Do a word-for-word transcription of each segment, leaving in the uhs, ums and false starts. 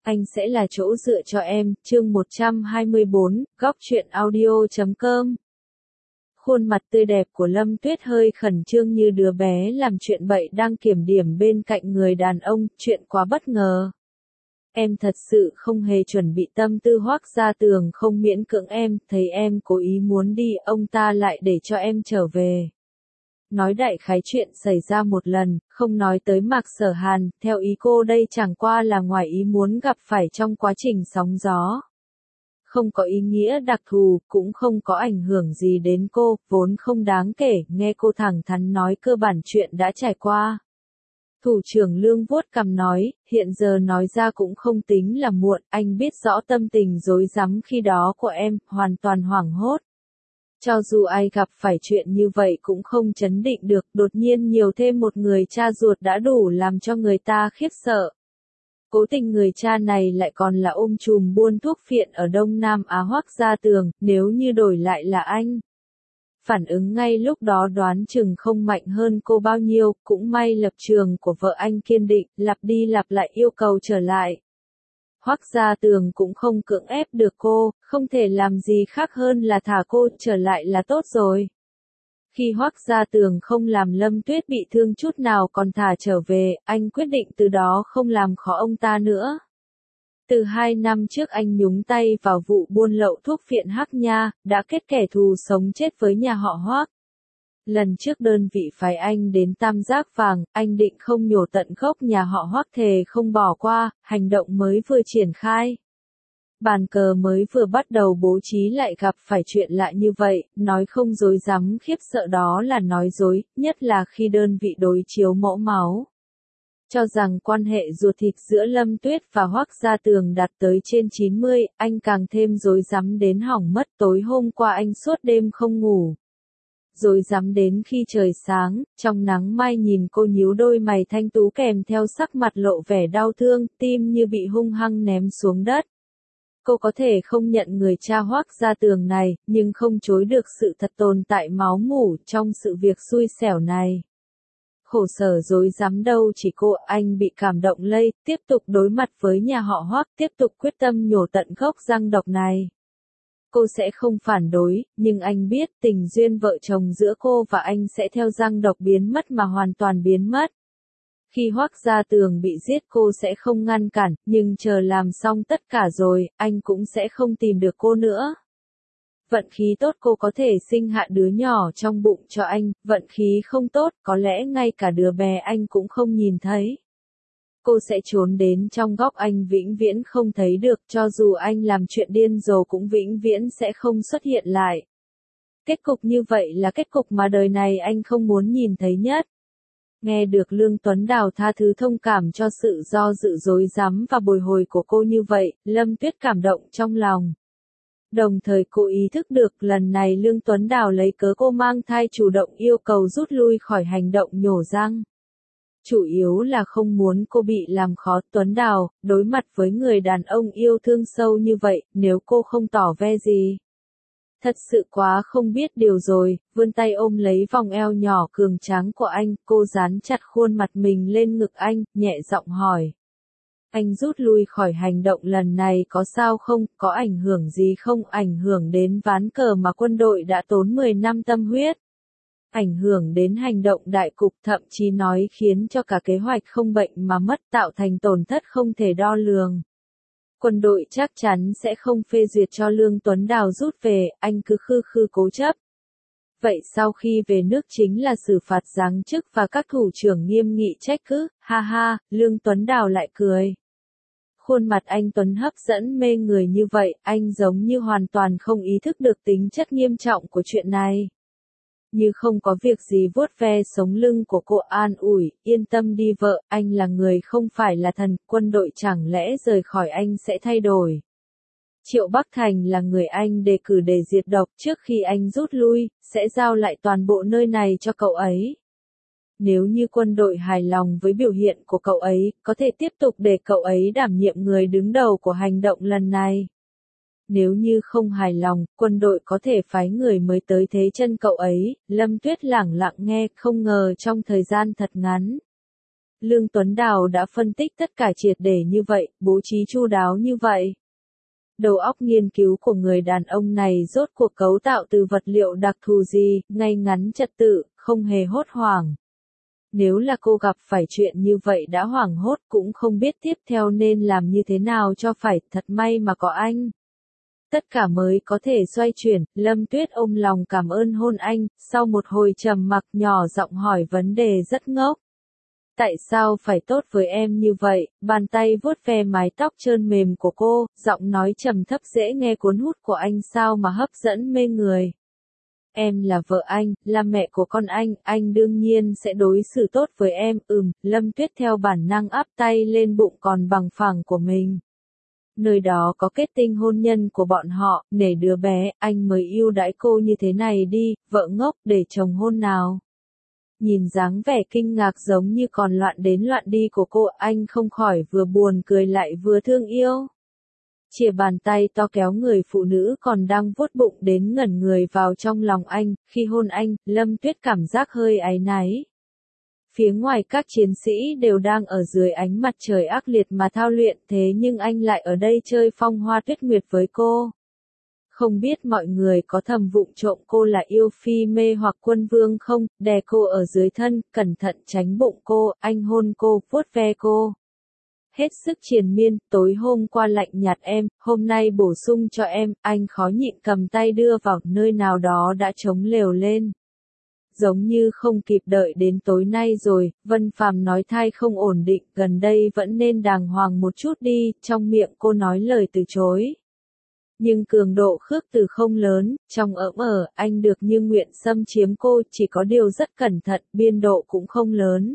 Anh sẽ là chỗ dựa cho em, chương một trăm hai mươi bốn, góc truyện audio chấm com. Khuôn mặt tươi đẹp của Lâm Tuyết hơi khẩn trương như đứa bé làm chuyện bậy đang kiểm điểm bên cạnh người đàn ông, chuyện quá bất ngờ. Em thật sự không hề chuẩn bị, tâm tư Hoắc Gia Tường không miễn cưỡng em, thấy em cố ý muốn đi, ông ta lại để cho em trở về. Nói đại khái chuyện xảy ra một lần, không nói tới Mạc Sở Hàn, theo ý cô đây chẳng qua là ngoài ý muốn gặp phải trong quá trình sóng gió. Không có ý nghĩa đặc thù, cũng không có ảnh hưởng gì đến cô, vốn không đáng kể, nghe cô thẳng thắn nói cơ bản chuyện đã trải qua. Thủ trưởng Lương vuốt cằm nói, hiện giờ nói ra cũng không tính là muộn, anh biết rõ tâm tình rối rắm khi đó của em, hoàn toàn hoảng hốt. Cho dù ai gặp phải chuyện như vậy cũng không chấn định được, đột nhiên nhiều thêm một người cha ruột đã đủ làm cho người ta khiếp sợ. Cố tình người cha này lại còn là ông trùm buôn thuốc phiện ở Đông Nam Á Hoắc Gia Tường, nếu như đổi lại là anh. Phản ứng ngay lúc đó đoán chừng không mạnh hơn cô bao nhiêu, cũng may lập trường của vợ anh kiên định, lặp đi lặp lại yêu cầu trở lại. Hoắc Gia Tường cũng không cưỡng ép được cô, không thể làm gì khác hơn là thả cô trở lại là tốt rồi. Khi Hoắc Gia Tường không làm Lâm Tuyết bị thương chút nào còn thả trở về, anh quyết định từ đó không làm khó ông ta nữa. Từ hai năm trước anh nhúng tay vào vụ buôn lậu thuốc phiện Hắc Nha, đã kết kẻ thù sống chết với nhà họ Hoắc. Lần trước đơn vị phái anh đến Tam Giác Vàng, anh định không nhổ tận gốc nhà họ Hoắc, thề không bỏ qua, hành động mới vừa triển khai. Bàn cờ mới vừa bắt đầu bố trí lại gặp phải chuyện lạ như vậy, nói không dối rắm khiếp sợ đó là nói dối, nhất là khi đơn vị đối chiếu mẫu máu. Cho rằng quan hệ ruột thịt giữa Lâm Tuyết và Hoắc Gia Tường đạt tới trên chín mươi, anh càng thêm rối rắm đến hỏng mất. Tối hôm qua anh suốt đêm không ngủ. Rối rắm đến khi trời sáng, trong nắng mai nhìn cô nhíu đôi mày thanh tú kèm theo sắc mặt lộ vẻ đau thương, tim như bị hung hăng ném xuống đất. Cô có thể không nhận người cha Hoắc Gia Tường này, nhưng không chối được sự thật tồn tại máu mủ trong sự việc xui xẻo này. Khổ sở rối rắm đâu chỉ cô, anh bị cảm động lây, tiếp tục đối mặt với nhà họ Hoắc, tiếp tục quyết tâm nhổ tận gốc răng độc này. Cô sẽ không phản đối, nhưng anh biết tình duyên vợ chồng giữa cô và anh sẽ theo răng độc biến mất mà hoàn toàn biến mất. Khi Hoắc Gia Tường bị giết cô sẽ không ngăn cản, nhưng chờ làm xong tất cả rồi, anh cũng sẽ không tìm được cô nữa. Vận khí tốt cô có thể sinh hạ đứa nhỏ trong bụng cho anh, vận khí không tốt, có lẽ ngay cả đứa bé anh cũng không nhìn thấy. Cô sẽ trốn đến trong góc anh vĩnh viễn không thấy được, cho dù anh làm chuyện điên rồ cũng vĩnh viễn sẽ không xuất hiện lại. Kết cục như vậy là kết cục mà đời này anh không muốn nhìn thấy nhất. Nghe được Lương Tuấn Đào tha thứ thông cảm cho sự do dự rối rắm và bồi hồi của cô như vậy, Lâm Tuyết cảm động trong lòng. Đồng thời cô ý thức được lần này Lương Tuấn Đào lấy cớ cô mang thai chủ động yêu cầu rút lui khỏi hành động nhổ răng. Chủ yếu là không muốn cô bị làm khó. Tuấn Đào, đối mặt với người đàn ông yêu thương sâu như vậy, nếu cô không tỏ ve gì. Thật sự quá không biết điều rồi, vươn tay ôm lấy vòng eo nhỏ cường tráng của anh, cô dán chặt khuôn mặt mình lên ngực anh, nhẹ giọng hỏi. Anh rút lui khỏi hành động lần này có sao không, có ảnh hưởng gì không, ảnh hưởng đến ván cờ mà quân đội đã tốn mười năm tâm huyết. Ảnh hưởng đến hành động đại cục, thậm chí nói khiến cho cả kế hoạch không bệnh mà mất, tạo thành tổn thất không thể đo lường. Quân đội chắc chắn sẽ không phê duyệt cho Lương Tuấn Đào rút về, anh cứ khư khư cố chấp. Vậy sau khi về nước chính là xử phạt giáng chức và các thủ trưởng nghiêm nghị trách cứ, ha ha, Lương Tuấn Đào lại cười. Khuôn mặt anh Tuấn hấp dẫn mê người như vậy, anh giống như hoàn toàn không ý thức được tính chất nghiêm trọng của chuyện này. Như không có việc gì vuốt ve sống lưng của cô an ủi, yên tâm đi vợ, anh là người không phải là thần, quân đội chẳng lẽ rời khỏi anh sẽ thay đổi. Triệu Bắc Thành là người anh đề cử để diệt độc, trước khi anh rút lui, sẽ giao lại toàn bộ nơi này cho cậu ấy. Nếu như quân đội hài lòng với biểu hiện của cậu ấy, có thể tiếp tục để cậu ấy đảm nhiệm người đứng đầu của hành động lần này. Nếu như không hài lòng, quân đội có thể phái người mới tới thế chân cậu ấy. Lâm Tuyết lẳng lặng nghe, không ngờ trong thời gian thật ngắn. Lương Tuấn Đào đã phân tích tất cả triệt để như vậy, bố trí chu đáo như vậy. Đầu óc nghiên cứu của người đàn ông này rốt cuộc cấu tạo từ vật liệu đặc thù gì, ngay ngắn trật tự, không hề hốt hoảng. Nếu là cô gặp phải chuyện như vậy đã hoảng hốt cũng không biết tiếp theo nên làm như thế nào cho phải, thật may mà có anh. Tất cả mới có thể xoay chuyển, Lâm Tuyết ôm lòng cảm ơn hôn anh, sau một hồi trầm mặc nhỏ giọng hỏi vấn đề rất ngốc. Tại sao phải tốt với em như vậy? Bàn tay vuốt ve mái tóc trơn mềm của cô, giọng nói trầm thấp dễ nghe cuốn hút của anh sao mà hấp dẫn mê người. Em là vợ anh, là mẹ của con anh, anh đương nhiên sẽ đối xử tốt với em, ừm, Lâm Tuyết theo bản năng áp tay lên bụng còn bằng phẳng của mình. Nơi đó có kết tinh hôn nhân của bọn họ, nể đứa bé, anh mới yêu đãi cô như thế này đi, vợ ngốc để chồng hôn nào. Nhìn dáng vẻ kinh ngạc giống như còn loạn đến loạn đi của cô, anh không khỏi vừa buồn cười lại vừa thương yêu. Chìa bàn tay to kéo người phụ nữ còn đang vuốt bụng đến ngẩn người vào trong lòng anh, khi hôn anh, Lâm Tuyết cảm giác hơi áy náy. Phía ngoài các chiến sĩ đều đang ở dưới ánh mặt trời ác liệt mà thao luyện, thế nhưng anh lại ở đây chơi phong hoa tuyết nguyệt với cô. Không biết mọi người có thầm vụng trộm cô là yêu phi mê hoặc quân vương không, đè cô ở dưới thân, cẩn thận tránh bụng cô, anh hôn cô, vuốt ve cô. Hết sức triền miên, tối hôm qua lạnh nhạt em, hôm nay bổ sung cho em, anh khó nhịn cầm tay đưa vào nơi nào đó đã trống lều lên. Giống như không kịp đợi đến tối nay rồi, Vân Phàm nói thai không ổn định, gần đây vẫn nên đàng hoàng một chút đi, trong miệng cô nói lời từ chối. Nhưng cường độ khước từ không lớn, trong ỡm ở, anh được như nguyện xâm chiếm cô, chỉ có điều rất cẩn thận, biên độ cũng không lớn.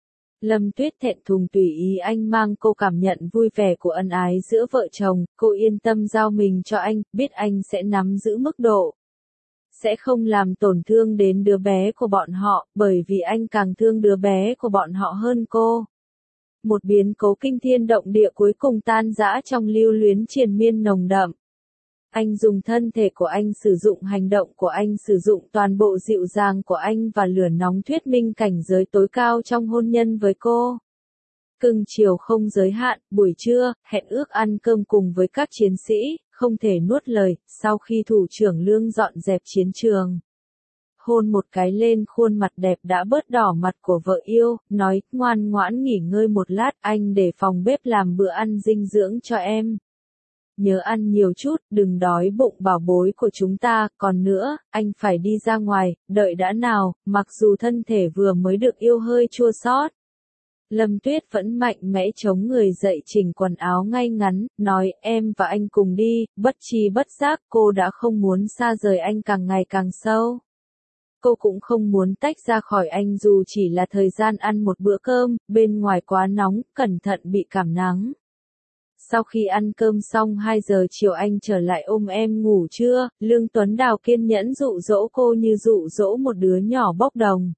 Lâm Tuyết thẹn thùng tùy ý anh mang cô cảm nhận vui vẻ của ân ái giữa vợ chồng, cô yên tâm giao mình cho anh, biết anh sẽ nắm giữ mức độ. Sẽ không làm tổn thương đến đứa bé của bọn họ, bởi vì anh càng thương đứa bé của bọn họ hơn cô. Một biến cố kinh thiên động địa cuối cùng tan rã trong lưu luyến triền miên nồng đậm. Anh dùng thân thể của anh, sử dụng hành động của anh, sử dụng toàn bộ dịu dàng của anh và lửa nóng thuyết minh cảnh giới tối cao trong hôn nhân với cô. Cưng chiều không giới hạn, buổi trưa, hẹn ước ăn cơm cùng với các chiến sĩ, không thể nuốt lời, sau khi thủ trưởng Lương dọn dẹp chiến trường. Hôn một cái lên khuôn mặt đẹp đã bớt đỏ mặt của vợ yêu, nói, ngoan ngoãn nghỉ ngơi một lát, anh để phòng bếp làm bữa ăn dinh dưỡng cho em. Nhớ ăn nhiều chút, đừng đói bụng bảo bối của chúng ta, còn nữa, anh phải đi ra ngoài, đợi đã nào, mặc dù thân thể vừa mới được yêu hơi chua xót. Lâm Tuyết vẫn mạnh mẽ chống người dậy chỉnh quần áo ngay ngắn, nói em và anh cùng đi, bất tri bất giác cô đã không muốn xa rời anh càng ngày càng sâu. Cô cũng không muốn tách ra khỏi anh dù chỉ là thời gian ăn một bữa cơm, bên ngoài quá nóng, cẩn thận bị cảm nắng. Sau khi ăn cơm xong hai giờ chiều anh trở lại ôm em ngủ trưa, Lương Tuấn Đào kiên nhẫn dụ dỗ cô như dụ dỗ một đứa nhỏ bốc đồng.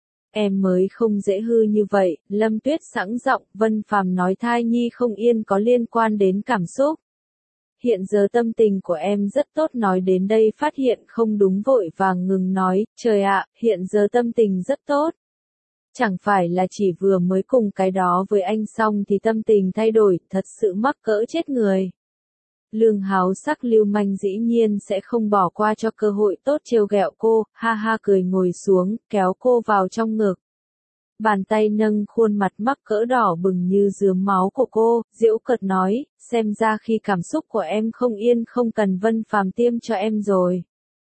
Em mới không dễ hư như vậy, Lâm Tuyết sẵn giọng, Vân Phàm nói thai nhi không yên có liên quan đến cảm xúc. Hiện giờ tâm tình của em rất tốt, nói đến đây phát hiện không đúng vội vàng ngừng nói, trời ạ, hiện giờ tâm tình rất tốt. Chẳng phải là chỉ vừa mới cùng cái đó với anh xong thì tâm tình thay đổi, thật sự mắc cỡ chết người. Lương háo sắc lưu manh dĩ nhiên sẽ không bỏ qua cho cơ hội tốt trêu ghẹo cô, ha ha cười ngồi xuống, kéo cô vào trong ngực. Bàn tay nâng khuôn mặt mắc cỡ đỏ bừng như dứa máu của cô, giễu cợt nói, xem ra khi cảm xúc của em không yên không cần Vân Phàm tiêm cho em rồi.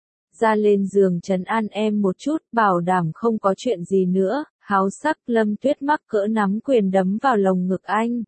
Ra lên giường trấn an em một chút, bảo đảm không có chuyện gì nữa, háo sắc Lâm Tuyết mắc cỡ nắm quyền đấm vào lồng ngực anh.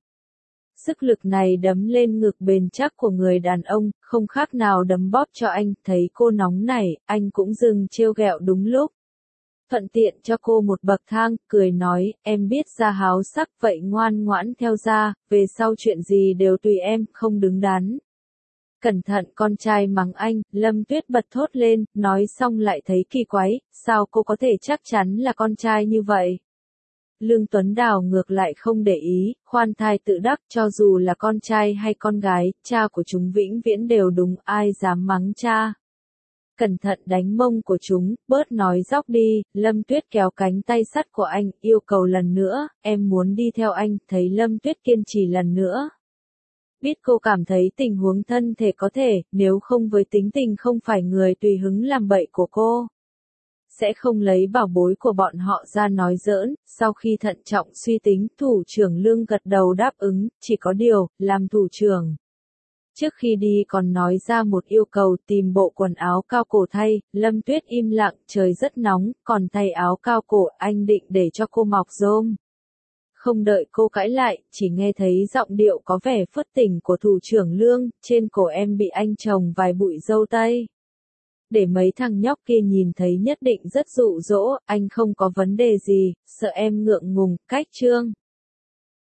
Sức lực này đấm lên ngực bền chắc của người đàn ông, không khác nào đấm bóp cho anh, thấy cô nóng nảy, anh cũng dừng trêu ghẹo đúng lúc. Thuận tiện cho cô một bậc thang, cười nói, em biết ra háo sắc vậy ngoan ngoãn theo ra, về sau chuyện gì đều tùy em, không đứng đắn. Cẩn thận con trai mắng anh, Lâm Tuyết bật thốt lên, nói xong lại thấy kỳ quái, sao cô có thể chắc chắn là con trai như vậy? Lương Tuấn Đào ngược lại không để ý, khoan thai tự đắc, cho dù là con trai hay con gái, cha của chúng vĩnh viễn đều đúng, ai dám mắng cha. Cẩn thận đánh mông của chúng, bớt nói dóc đi. Lâm Tuyết kéo cánh tay sắt của anh, yêu cầu lần nữa, em muốn đi theo anh. Thấy Lâm Tuyết kiên trì lần nữa. Biết cô cảm thấy tình huống thân thể có thể, nếu không với tính tình không phải người tùy hứng làm bậy của cô, sẽ không lấy bảo bối của bọn họ ra nói giỡn. Sau khi thận trọng suy tính, thủ trưởng Lương gật đầu đáp ứng, chỉ có điều, làm thủ trưởng. Trước khi đi còn nói ra một yêu cầu tìm bộ quần áo cao cổ thay. Lâm Tuyết im lặng, trời rất nóng, còn thay áo cao cổ anh định để cho cô mọc rôm. Không đợi cô cãi lại, chỉ nghe thấy giọng điệu có vẻ phớt tỉnh của thủ trưởng Lương, trên cổ em bị anh trồng vài bụi dâu tây. Để mấy thằng nhóc kia nhìn thấy nhất định rất dụ dỗ, anh không có vấn đề gì, sợ em ngượng ngùng, cách trương.